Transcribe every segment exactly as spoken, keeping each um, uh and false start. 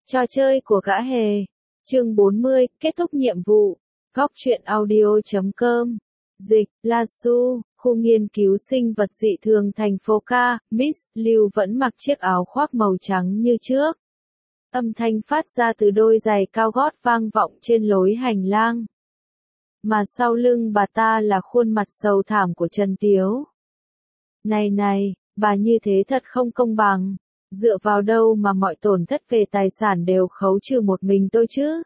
Trò chơi của gã hề. Chương bốn mươi, kết thúc nhiệm vụ. Góc truyện audio chấm com. Dịch, La Su, khu nghiên cứu sinh vật dị thường thành phố Ca, Miss Lưu vẫn mặc chiếc áo khoác màu trắng như trước. Âm thanh phát ra từ đôi giày cao gót vang vọng trên lối hành lang. Mà sau lưng bà ta là khuôn mặt sầu thảm của Trần Tiếu. Này này, bà như thế thật không công bằng. Dựa vào đâu mà mọi tổn thất về tài sản đều khấu trừ một mình tôi chứ?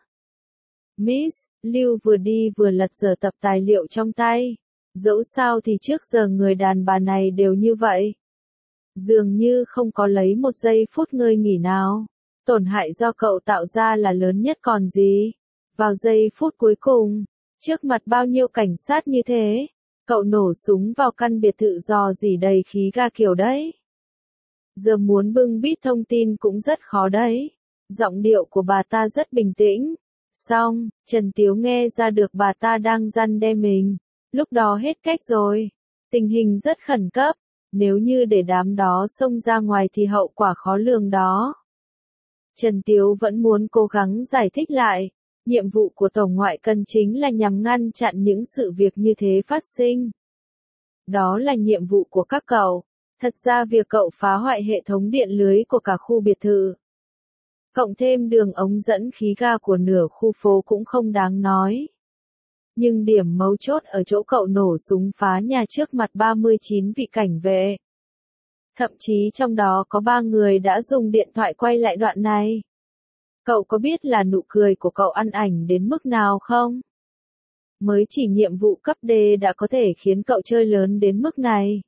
Miss Lưu vừa đi vừa lật dở tập tài liệu trong tay. Dẫu sao thì trước giờ người đàn bà này đều như vậy. Dường như không có lấy một giây phút ngơi nghỉ nào. Tổn hại do cậu tạo ra là lớn nhất còn gì. Vào giây phút cuối cùng, trước mặt bao nhiêu cảnh sát như thế, cậu nổ súng vào căn biệt thự rò rỉ đầy khí ga kiểu đấy. Giờ muốn bưng bít thông tin cũng rất khó đấy. Giọng điệu của bà ta rất bình tĩnh. Xong, Trần Tiếu nghe ra được bà ta đang răn đe mình. Lúc đó hết cách rồi. Tình hình rất khẩn cấp. Nếu như để đám đó xông ra ngoài thì hậu quả khó lường đó. Trần Tiếu vẫn muốn cố gắng giải thích lại. Nhiệm vụ của Tổng ngoại cần chính là nhằm ngăn chặn những sự việc như thế phát sinh. Đó là nhiệm vụ của các cậu. Thật ra việc cậu phá hoại hệ thống điện lưới của cả khu biệt thự, cộng thêm đường ống dẫn khí ga của nửa khu phố cũng không đáng nói. Nhưng điểm mấu chốt ở chỗ cậu nổ súng phá nhà trước mặt ba mươi chín vị cảnh vệ. Thậm chí trong đó có ba người đã dùng điện thoại quay lại đoạn này. Cậu có biết là nụ cười của cậu ăn ảnh đến mức nào không? Mới chỉ nhiệm vụ cấp D đã có thể khiến cậu chơi lớn đến mức này.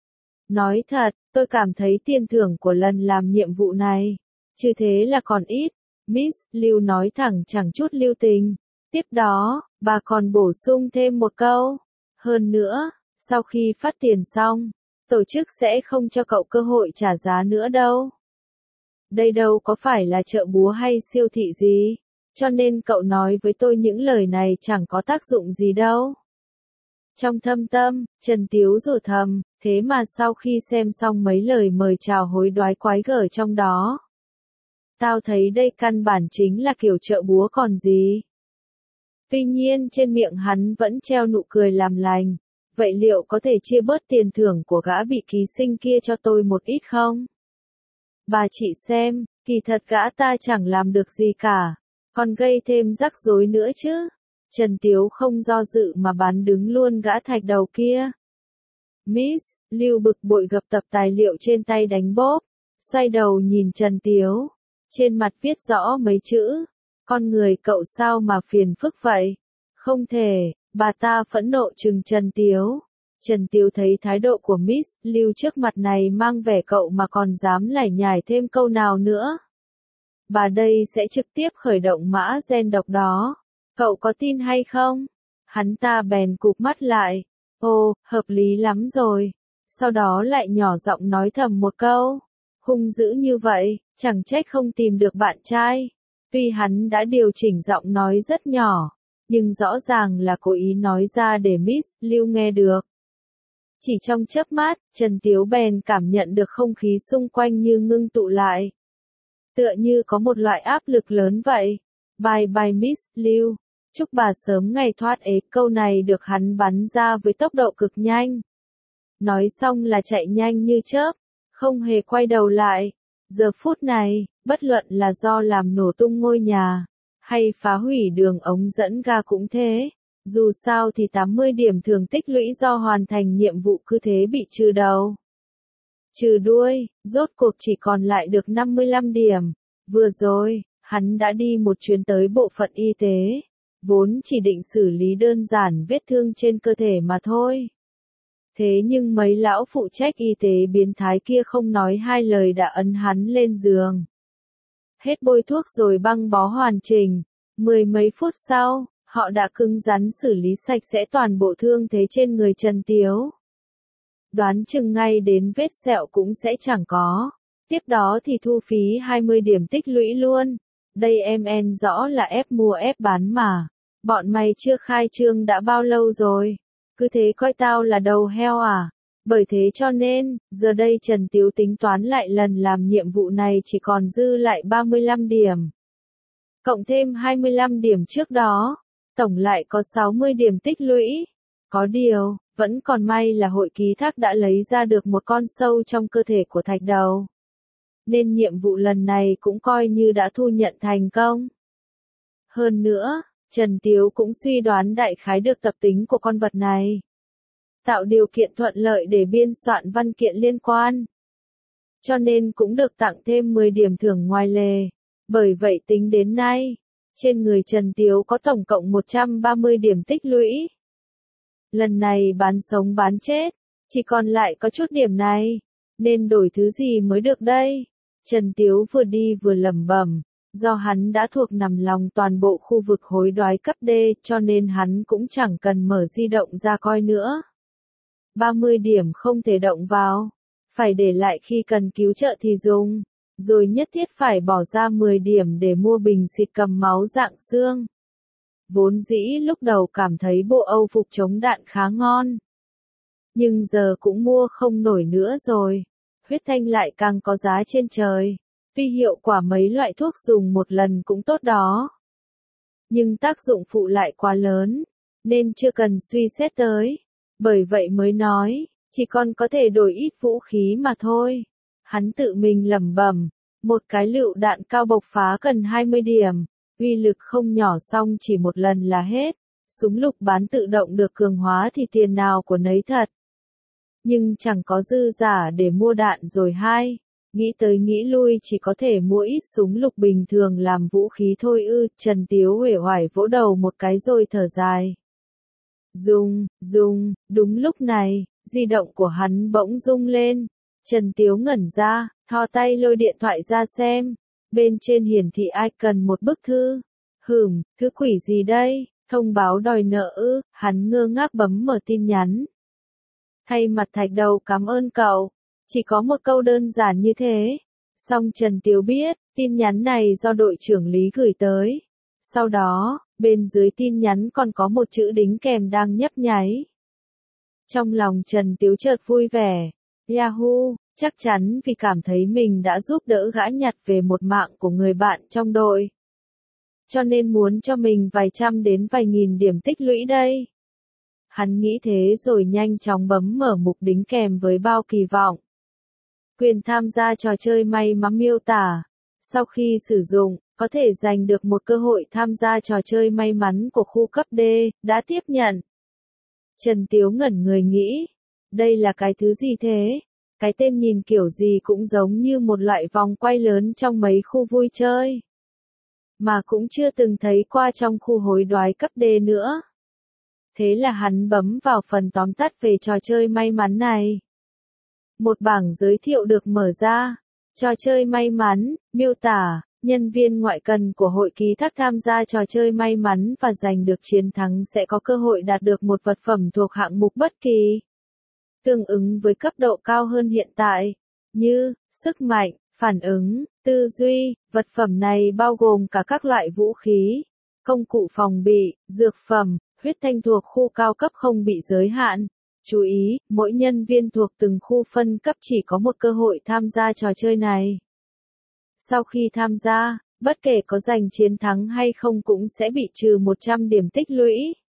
Nói thật, tôi cảm thấy tiền thưởng của lần làm nhiệm vụ này, chứ thế là còn ít. Miss Lưu nói thẳng chẳng chút lưu tình. Tiếp đó, bà còn bổ sung thêm một câu. Hơn nữa, sau khi phát tiền xong, tổ chức sẽ không cho cậu cơ hội trả giá nữa đâu. Đây đâu có phải là chợ búa hay siêu thị gì, cho nên cậu nói với tôi những lời này chẳng có tác dụng gì đâu. Trong thâm tâm, Trần Tiếu rủa thầm, thế mà sau khi xem xong mấy lời mời chào hối đoái quái gở trong đó, tao thấy đây căn bản chính là kiểu chợ búa còn gì. Tuy nhiên trên miệng hắn vẫn treo nụ cười làm lành. Vậy liệu có thể chia bớt tiền thưởng của gã bị ký sinh kia cho tôi một ít không? Bà chị xem, kỳ thật gã ta chẳng làm được gì cả, còn gây thêm rắc rối nữa chứ. Trần Tiếu không do dự mà bắn đứng luôn gã thạch đầu kia. Miss Lưu bực bội gập tập tài liệu trên tay đánh bốp, xoay đầu nhìn Trần Tiếu. Trên mặt viết rõ mấy chữ. Con người cậu sao mà phiền phức vậy? Không thể, bà ta phẫn nộ trừng Trần Tiếu. Trần Tiếu thấy thái độ của Miss Lưu trước mặt này mang vẻ cậu mà còn dám lải nhải thêm câu nào nữa. Bà đây sẽ trực tiếp khởi động mã gen độc đó. Cậu có tin hay không? Hắn ta bèn cụp mắt lại. Ồ, hợp lý lắm rồi. Sau đó lại nhỏ giọng nói thầm một câu. Hung dữ như vậy, chẳng trách không tìm được bạn trai. Tuy hắn đã điều chỉnh giọng nói rất nhỏ, nhưng rõ ràng là cố ý nói ra để Miss Lưu nghe được. Chỉ trong chớp mắt, Trần Tiếu bèn cảm nhận được không khí xung quanh như ngưng tụ lại. Tựa như có một loại áp lực lớn vậy. Bye bye Miss Lưu. Chúc bà sớm ngày thoát ế. Câu này được hắn bắn ra với tốc độ cực nhanh. Nói xong là chạy nhanh như chớp, không hề quay đầu lại. Giờ phút này, bất luận là do làm nổ tung ngôi nhà, hay phá hủy đường ống dẫn ga cũng thế. Dù sao thì tám mươi điểm thường tích lũy do hoàn thành nhiệm vụ cứ thế bị trừ đầu. Trừ đuôi, rốt cuộc chỉ còn lại được năm mươi lăm điểm. Vừa rồi, hắn đã đi một chuyến tới bộ phận y tế, vốn chỉ định xử lý đơn giản vết thương trên cơ thể mà thôi. Thế nhưng mấy lão phụ trách y tế biến thái kia không nói hai lời đã ấn hắn lên giường. Hết bôi thuốc rồi băng bó hoàn chỉnh. Mười mấy phút sau, họ đã cứng rắn xử lý sạch sẽ toàn bộ thương thế trên người Trần Tiếu. Đoán chừng ngay đến vết sẹo cũng sẽ chẳng có. Tiếp đó thì thu phí hai mươi điểm tích lũy luôn. Đây em en rõ là ép mua ép bán mà. Bọn mày chưa khai trương đã bao lâu rồi? Cứ thế coi tao là đầu heo à? Bởi thế cho nên, giờ đây Trần Tiếu tính toán lại lần làm nhiệm vụ này chỉ còn dư lại ba mươi lăm điểm. cộng thêm hai mươi lăm điểm trước đó, tổng lại có sáu mươi điểm tích lũy. Có điều, vẫn còn may là hội ký thác đã lấy ra được một con sâu trong cơ thể của thạch đầu. Nên nhiệm vụ lần này cũng coi như đã thu nhận thành công. Hơn nữa, Trần Tiếu cũng suy đoán đại khái được tập tính của con vật này. Tạo điều kiện thuận lợi để biên soạn văn kiện liên quan. Cho nên cũng được tặng thêm mười điểm thưởng ngoài lề. Bởi vậy tính đến nay, trên người Trần Tiếu có tổng cộng một trăm ba mươi điểm tích lũy. Lần này bán sống bán chết, chỉ còn lại có chút điểm này, nên đổi thứ gì mới được đây? Trần Tiếu vừa đi vừa lẩm bẩm, do hắn đã thuộc nằm lòng toàn bộ khu vực hối đoái cấp D, cho nên hắn cũng chẳng cần mở di động ra coi nữa. ba mươi điểm không thể động vào, phải để lại khi cần cứu trợ thì dùng, rồi nhất thiết phải bỏ ra mười điểm để mua bình xịt cầm máu dạng xương. Vốn dĩ lúc đầu cảm thấy bộ Âu phục chống đạn khá ngon. Nhưng giờ cũng mua không nổi nữa rồi. Huyết thanh lại càng có giá trên trời. Tuy hiệu quả mấy loại thuốc dùng một lần cũng tốt đó. Nhưng tác dụng phụ lại quá lớn, nên chưa cần suy xét tới. Bởi vậy mới nói, chỉ còn có thể đổi ít vũ khí mà thôi. Hắn tự mình lẩm bẩm, một cái lựu đạn cao bộc phá cần hai mươi điểm. Uy lực không nhỏ xong chỉ một lần là hết. Súng lục bán tự động được cường hóa thì tiền nào của nấy thật. Nhưng chẳng có dư giả để mua đạn rồi hai. Nghĩ tới nghĩ lui chỉ có thể mua ít súng lục bình thường làm vũ khí thôi ư. Trần Tiếu uể oải vỗ đầu một cái rồi thở dài. Rung, rung, đúng lúc này, di động của hắn bỗng rung lên. Trần Tiếu ngẩn ra, thò tay lôi điện thoại ra xem. Bên trên hiển thị icon một bức thư. Hửm, thứ quỷ gì đây? Thông báo đòi nợ ư? Hắn ngơ ngác bấm mở tin nhắn. Thay mặt thạch đầu cảm ơn cậu. Chỉ có một câu đơn giản như thế. Song Trần Tiếu biết, tin nhắn này do đội trưởng Lý gửi tới. Sau đó, bên dưới tin nhắn còn có một chữ đính kèm đang nhấp nháy. Trong lòng Trần Tiếu chợt vui vẻ. Yahoo! Chắc chắn vì cảm thấy mình đã giúp đỡ gã nhặt về một mạng của người bạn trong đội. Cho nên muốn cho mình vài trăm đến vài nghìn điểm tích lũy đây. Hắn nghĩ thế rồi nhanh chóng bấm mở mục đính kèm với bao kỳ vọng. Quyền tham gia trò chơi may mắn miêu tả. Sau khi sử dụng, có thể giành được một cơ hội tham gia trò chơi may mắn của khu cấp D, đã tiếp nhận. Trần Tiếu ngẩn người nghĩ. Đây là cái thứ gì thế? Cái tên nhìn kiểu gì cũng giống như một loại vòng quay lớn trong mấy khu vui chơi. Mà cũng chưa từng thấy qua trong khu hối đoái cấp D nữa. Thế là hắn bấm vào phần tóm tắt về trò chơi may mắn này. Một bảng giới thiệu được mở ra. Trò chơi may mắn, miêu tả, nhân viên ngoại cần của hội ký thác tham gia trò chơi may mắn và giành được chiến thắng sẽ có cơ hội đạt được một vật phẩm thuộc hạng mục bất kỳ. Tương ứng với cấp độ cao hơn hiện tại, như, sức mạnh, phản ứng, tư duy, vật phẩm này bao gồm cả các loại vũ khí, công cụ phòng bị, dược phẩm, huyết thanh thuộc khu cao cấp không bị giới hạn. Chú ý, mỗi nhân viên thuộc từng khu phân cấp chỉ có một cơ hội tham gia trò chơi này. Sau khi tham gia, bất kể có giành chiến thắng hay không cũng sẽ bị trừ một trăm điểm tích lũy.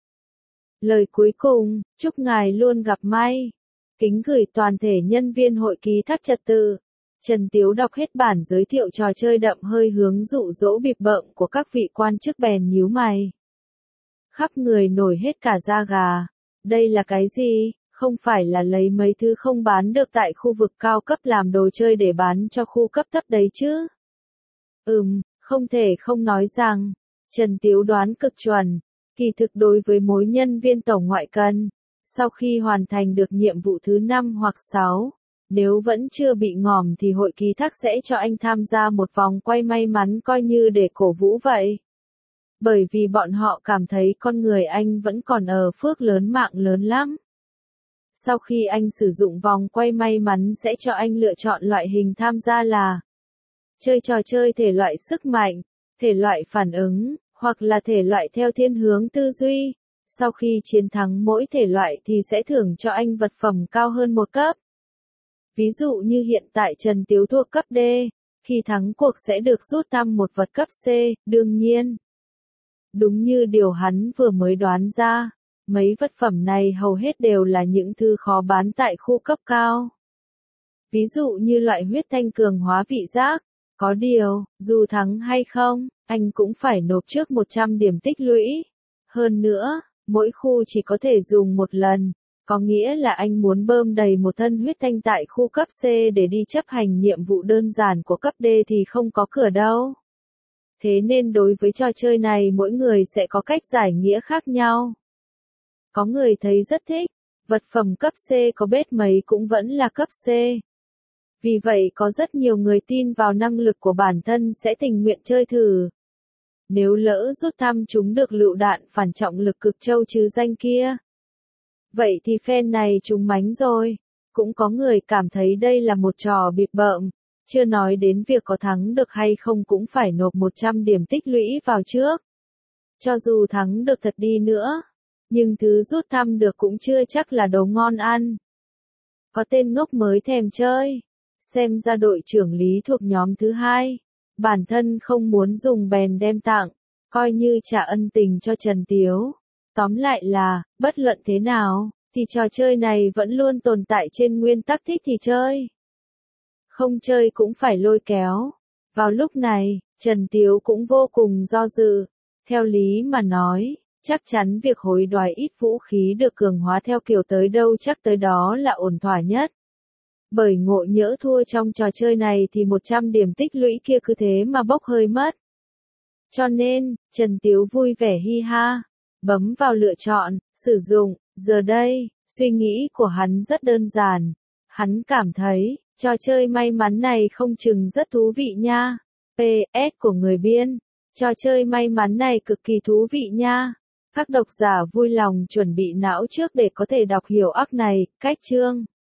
Lời cuối cùng, chúc ngài luôn gặp may. Kính gửi toàn thể nhân viên hội ký thác trật tự. Trần Tiếu đọc hết bản giới thiệu trò chơi đậm hơi hướng dụ dỗ bịp bợm của các vị quan chức bèn nhíu mày. Khắp người nổi hết cả da gà. Đây là cái gì? Không phải là lấy mấy thứ không bán được tại khu vực cao cấp làm đồ chơi để bán cho khu cấp thấp đấy chứ? Ừm, không thể không nói rằng, Trần Tiếu đoán cực chuẩn. Kỳ thực đối với mỗi nhân viên tổng ngoại cần, sau khi hoàn thành được nhiệm vụ thứ năm hoặc sáu, nếu vẫn chưa bị ngòm thì hội ký thác sẽ cho anh tham gia một vòng quay may mắn coi như để cổ vũ vậy. Bởi vì bọn họ cảm thấy con người anh vẫn còn ở phước lớn mạng lớn lắm. Sau khi anh sử dụng vòng quay may mắn sẽ cho anh lựa chọn loại hình tham gia là chơi trò chơi thể loại sức mạnh, thể loại phản ứng, hoặc là thể loại theo thiên hướng tư duy. Sau khi chiến thắng mỗi thể loại thì sẽ thưởng cho anh vật phẩm cao hơn một cấp. Ví dụ như hiện tại Trần Tiếu thuộc cấp D, Khi thắng cuộc sẽ được rút thăm một vật cấp C, đương nhiên. Đúng như điều hắn vừa mới đoán ra, mấy vật phẩm này hầu hết đều là những thứ khó bán tại khu cấp cao. Ví dụ như loại huyết thanh cường hóa vị giác. Có điều, dù thắng hay không, anh cũng phải nộp trước một trăm điểm tích lũy. Hơn nữa, mỗi khu chỉ có thể dùng một lần, có nghĩa là anh muốn bơm đầy một thân huyết thanh tại khu cấp C để đi chấp hành nhiệm vụ đơn giản của cấp D thì không có cửa đâu. Thế nên đối với trò chơi này mỗi người sẽ có cách giải nghĩa khác nhau. Có người thấy rất thích, vật phẩm cấp C có bết mấy cũng vẫn là cấp C. Vì vậy có rất nhiều người tin vào năng lực của bản thân sẽ tình nguyện chơi thử. Nếu lỡ rút thăm chúng được lựu đạn phản trọng lực cực châu chứ danh kia. Vậy thì phen này trúng mánh rồi. Cũng có người cảm thấy đây là một trò bịp bợm. Chưa nói đến việc có thắng được hay không cũng phải nộp một trăm điểm tích lũy vào trước. Cho dù thắng được thật đi nữa, nhưng thứ rút thăm được cũng chưa chắc là đồ ngon ăn. Có tên ngốc mới thèm chơi. Xem ra đội trưởng Lý thuộc nhóm thứ hai. Bản thân không muốn dùng bèn đem tặng, coi như trả ân tình cho Trần Tiếu. Tóm lại là, bất luận thế nào, thì trò chơi này vẫn luôn tồn tại trên nguyên tắc thích thì chơi. Không chơi cũng phải lôi kéo. Vào lúc này, Trần Tiếu cũng vô cùng do dự. Theo lý mà nói, chắc chắn việc hối đoái ít vũ khí được cường hóa theo kiểu tới đâu chắc tới đó là ổn thỏa nhất. Bởi ngộ nhỡ thua trong trò chơi này thì một trăm điểm tích lũy kia cứ thế mà bốc hơi mất. Cho nên, Trần Tiếu vui vẻ hi ha, bấm vào lựa chọn, sử dụng. Giờ đây, suy nghĩ của hắn rất đơn giản. Hắn cảm thấy, trò chơi may mắn này không chừng rất thú vị nha. pê ét của người biên, trò chơi may mắn này cực kỳ thú vị nha. Các độc giả vui lòng chuẩn bị não trước để có thể đọc hiểu ác này, cách chương.